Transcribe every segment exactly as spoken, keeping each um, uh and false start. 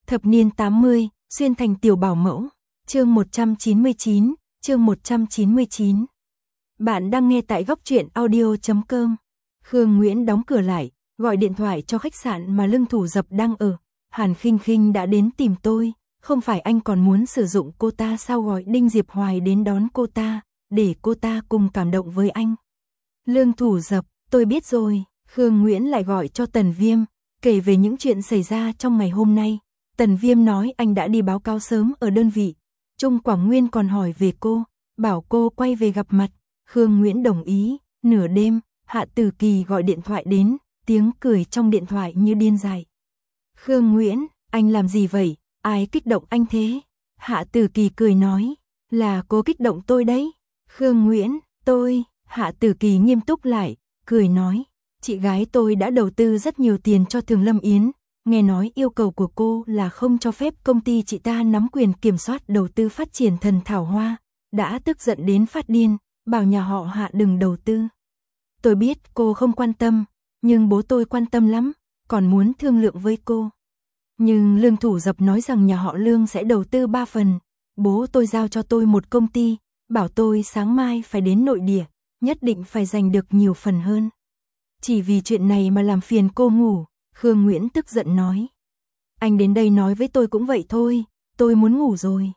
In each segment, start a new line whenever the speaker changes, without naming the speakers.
Thập niên tám mươi, xuyên thành tiểu bảo mẫu. Chương một trăm chín mươi chín, chương một trăm chín mươi chín. Bạn đang nghe tại góc truyện audio chấm com. Khương Nguyễn đóng cửa lại, gọi điện thoại cho khách sạn mà Lương Thủ Dập đang ở. Hàn Khinh Khinh đã đến tìm tôi, không phải anh còn muốn sử dụng cô ta sao, gọi Đinh Diệp Hoài đến đón cô ta, để cô ta cùng cảm động với anh. Lương Thủ Dập, tôi biết rồi. Khương Nguyễn lại gọi cho Tần Viêm, kể về những chuyện xảy ra trong ngày hôm nay. Tần Viêm nói anh đã đi báo cáo sớm ở đơn vị. Trung Quảng Nguyên còn hỏi về cô, bảo cô quay về gặp mặt. Khương Nguyễn đồng ý. Nửa đêm, Hạ Tử Kỳ gọi điện thoại đến, tiếng cười trong điện thoại như điên dại. Khương Nguyễn, anh làm gì vậy? Ai kích động anh thế? Hạ Tử Kỳ cười nói, là cô kích động tôi đấy. Khương Nguyễn, tôi, Hạ Tử Kỳ nghiêm túc lại, cười nói, chị gái tôi đã đầu tư rất nhiều tiền cho Thường Lâm Yến. Nghe nói yêu cầu của cô là không cho phép công ty chị ta nắm quyền kiểm soát đầu tư phát triển Thần Thảo Hoa. Đã tức giận đến phát điên, bảo nhà họ Hạ đừng đầu tư. Tôi biết cô không quan tâm, nhưng bố tôi quan tâm lắm, còn muốn thương lượng với cô. Nhưng Lương Thủ Dập nói rằng nhà họ Lương sẽ đầu tư ba phần. Bố tôi giao cho tôi một công ty, bảo tôi sáng mai phải đến nội địa, nhất định phải giành được nhiều phần hơn. Chỉ vì chuyện này mà làm phiền cô ngủ. Khương Nguyễn tức giận nói. Anh đến đây nói với tôi cũng vậy thôi, tôi muốn ngủ rồi.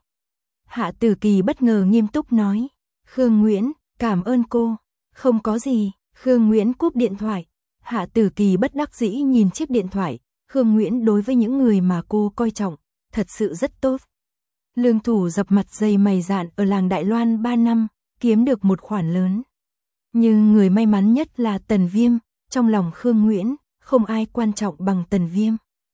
Hạ Tử Kỳ bất ngờ nghiêm túc nói. Khương Nguyễn, cảm ơn cô. Không có gì. Khương Nguyễn cúp điện thoại. Hạ Tử Kỳ bất đắc dĩ nhìn chiếc điện thoại. Khương Nguyễn đối với những người mà cô coi trọng, thật sự rất tốt. Lương Thủ Dập mặt dày mày dạn ở làng Đại Loan ba năm, kiếm được một khoản lớn. Nhưng người may mắn nhất là Tần Viêm, trong lòng Khương Nguyễn, không ai quan trọng bằng Tần Viêm.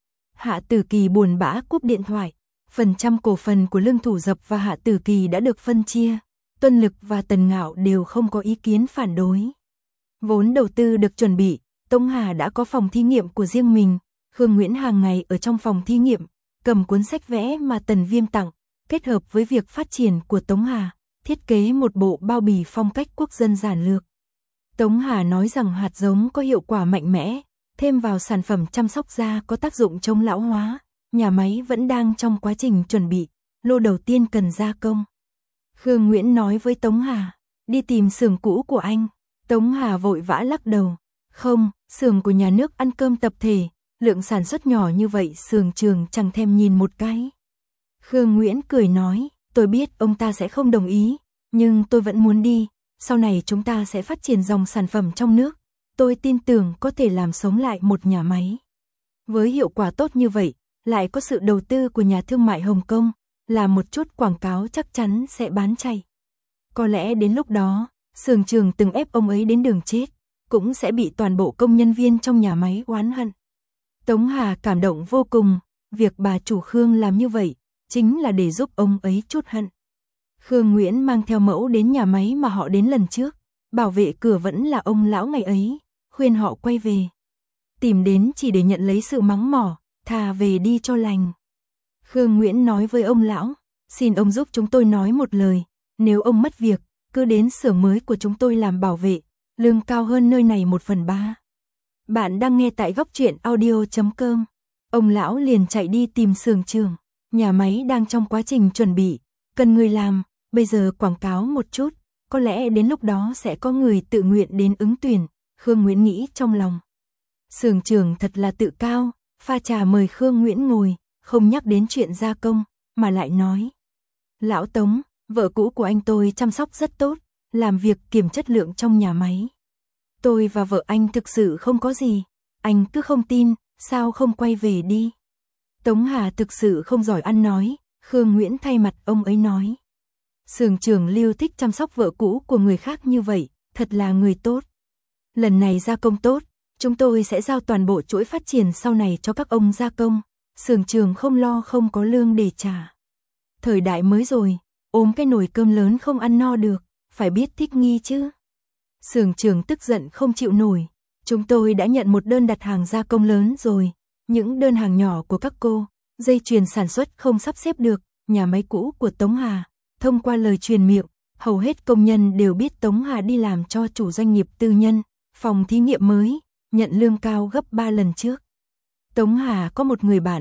Hạ Tử Kỳ buồn bã cúp điện thoại. Phần trăm cổ phần của Lương Thủ Dập và Hạ Tử Kỳ đã được phân chia. Tuân Lực và Tần Ngạo đều không có ý kiến phản đối. Vốn đầu tư được chuẩn bị, Tống Hà đã có phòng thí nghiệm của riêng mình. Khương Nguyễn hàng ngày ở trong phòng thí nghiệm, cầm cuốn sách vẽ mà Tần Viêm tặng, kết hợp với việc phát triển của Tống Hà, thiết kế một bộ bao bì phong cách quốc dân giản lược. Tống Hà nói rằng hạt giống có hiệu quả mạnh mẽ, thêm vào sản phẩm chăm sóc da có tác dụng chống lão hóa. Nhà máy vẫn đang trong quá trình chuẩn bị, lô đầu tiên cần gia công. Khương Nguyễn nói với Tống Hà, đi tìm xưởng cũ của anh. Tống Hà vội vã lắc đầu, không, xưởng của nhà nước ăn cơm tập thể, lượng sản xuất nhỏ như vậy xưởng trường chẳng thèm nhìn một cái. Khương Nguyễn cười nói, tôi biết ông ta sẽ không đồng ý, nhưng tôi vẫn muốn đi, sau này chúng ta sẽ phát triển dòng sản phẩm trong nước. Tôi tin tưởng có thể làm sống lại một nhà máy. Với hiệu quả tốt như vậy, lại có sự đầu tư của nhà thương mại Hồng Kông, làm một chút quảng cáo chắc chắn sẽ bán chạy. Có lẽ đến lúc đó, xưởng trường từng ép ông ấy đến đường chết, cũng sẽ bị toàn bộ công nhân viên trong nhà máy oán hận. Tống Hà cảm động vô cùng, việc bà chủ Khương làm như vậy, chính là để giúp ông ấy trút hận. Khương Nguyễn mang theo mẫu đến nhà máy mà họ đến lần trước, bảo vệ cửa vẫn là ông lão ngày ấy, khuyên họ quay về. Tìm đến chỉ để nhận lấy sự mắng mỏ, thà về đi cho lành. Khương Nguyễn nói với ông lão, xin ông giúp chúng tôi nói một lời, nếu ông mất việc, cứ đến xưởng mới của chúng tôi làm bảo vệ, lương cao hơn nơi này một phần ba. Bạn đang nghe tại góc truyện audio chấm com. Ông lão liền chạy đi tìm xưởng trường, nhà máy đang trong quá trình chuẩn bị, cần người làm, bây giờ quảng cáo một chút, có lẽ đến lúc đó sẽ có người tự nguyện đến ứng tuyển. Khương Nguyễn nghĩ trong lòng. Xưởng trường thật là tự cao, pha trà mời Khương Nguyễn ngồi, không nhắc đến chuyện gia công, mà lại nói. Lão Tống, vợ cũ của anh tôi chăm sóc rất tốt, làm việc kiểm chất lượng trong nhà máy. Tôi và vợ anh thực sự không có gì, anh cứ không tin, sao không quay về đi. Tống Hà thực sự không giỏi ăn nói, Khương Nguyễn thay mặt ông ấy nói. Xưởng trường Lưu thích chăm sóc vợ cũ của người khác như vậy, thật là người tốt. Lần này gia công tốt, chúng tôi sẽ giao toàn bộ chuỗi phát triển sau này cho các ông gia công, xưởng trường không lo không có lương để trả. Thời đại mới rồi, ôm cái nồi cơm lớn không ăn no được, phải biết thích nghi chứ. Xưởng trường tức giận không chịu nổi, chúng tôi đã nhận một đơn đặt hàng gia công lớn rồi, những đơn hàng nhỏ của các cô, dây chuyền sản xuất không sắp xếp được, nhà máy cũ của Tống Hà, thông qua lời truyền miệng, hầu hết công nhân đều biết Tống Hà đi làm cho chủ doanh nghiệp tư nhân, phòng thí nghiệm mới, nhận lương cao gấp ba lần trước. Tống Hà có một người bạn,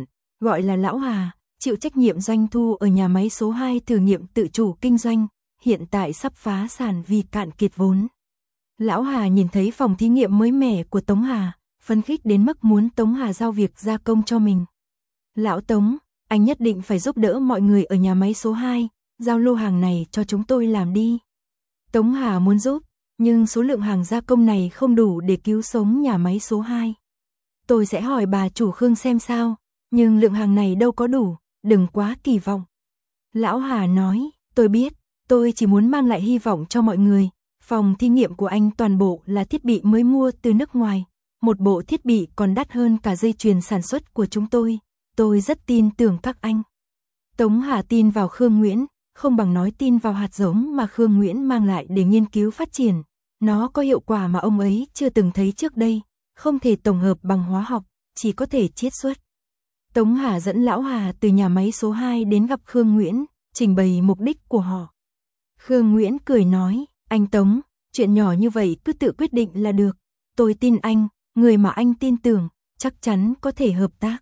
gọi là Lão Hà, chịu trách nhiệm doanh thu ở nhà máy số hai thử nghiệm tự chủ kinh doanh, hiện tại sắp phá sản vì cạn kiệt vốn. Lão Hà nhìn thấy phòng thí nghiệm mới mẻ của Tống Hà, phấn khích đến mức muốn Tống Hà giao việc gia công cho mình. Lão Tống, anh nhất định phải giúp đỡ mọi người ở nhà máy số hai, giao lô hàng này cho chúng tôi làm đi. Tống Hà muốn giúp, nhưng số lượng hàng gia công này không đủ để cứu sống nhà máy số hai. Tôi sẽ hỏi bà chủ Khương xem sao, nhưng lượng hàng này đâu có đủ, đừng quá kỳ vọng. Lão Hà nói, tôi biết, tôi chỉ muốn mang lại hy vọng cho mọi người. Phòng thí nghiệm của anh toàn bộ là thiết bị mới mua từ nước ngoài, một bộ thiết bị còn đắt hơn cả dây chuyền sản xuất của chúng tôi, tôi rất tin tưởng các anh. Tống Hà tin vào Khương Nguyễn, không bằng nói tin vào hạt giống mà Khương Nguyễn mang lại để nghiên cứu phát triển. Nó có hiệu quả mà ông ấy chưa từng thấy trước đây, không thể tổng hợp bằng hóa học, chỉ có thể chiết xuất. Tống Hà dẫn Lão Hà từ nhà máy số hai đến gặp Khương Nguyễn, trình bày mục đích của họ. Khương Nguyễn cười nói, anh Tống, chuyện nhỏ như vậy cứ tự quyết định là được. Tôi tin anh, người mà anh tin tưởng, chắc chắn có thể hợp tác.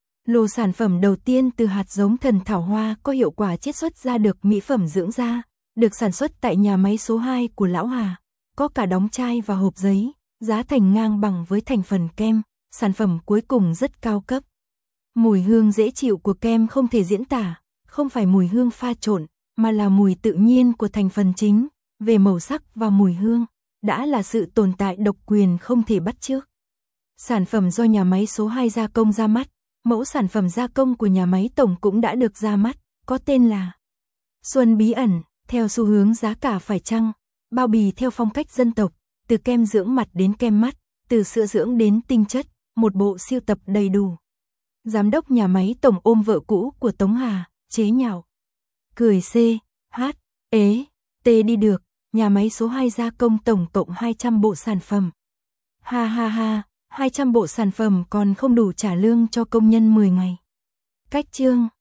Lô sản phẩm đầu tiên từ hạt giống thần thảo hoa có hiệu quả chiết xuất ra được mỹ phẩm dưỡng da, được sản xuất tại nhà máy số hai của Lão Hà, có cả đóng chai và hộp giấy, giá thành ngang bằng với thành phần kem, sản phẩm cuối cùng rất cao cấp. Mùi hương dễ chịu của kem không thể diễn tả, không phải mùi hương pha trộn, mà là mùi tự nhiên của thành phần chính, về màu sắc và mùi hương, đã là sự tồn tại độc quyền không thể bắt chước. Sản phẩm do nhà máy số hai gia công ra mắt, mẫu sản phẩm gia công của nhà máy tổng cũng đã được ra mắt, có tên là Xuân Bí Ẩn, theo xu hướng giá cả phải chăng, bao bì theo phong cách dân tộc, từ kem dưỡng mặt đến kem mắt, từ sữa dưỡng đến tinh chất, một bộ siêu tập đầy đủ. Giám đốc nhà máy tổng ôm vợ cũ của Tống Hà, chế nhạo. Cười C, H, ế, T đi được, nhà máy số hai gia công tổng cộng hai trăm bộ sản phẩm. Ha ha ha, hai trăm bộ sản phẩm còn không đủ trả lương cho công nhân mười ngày. Cách chương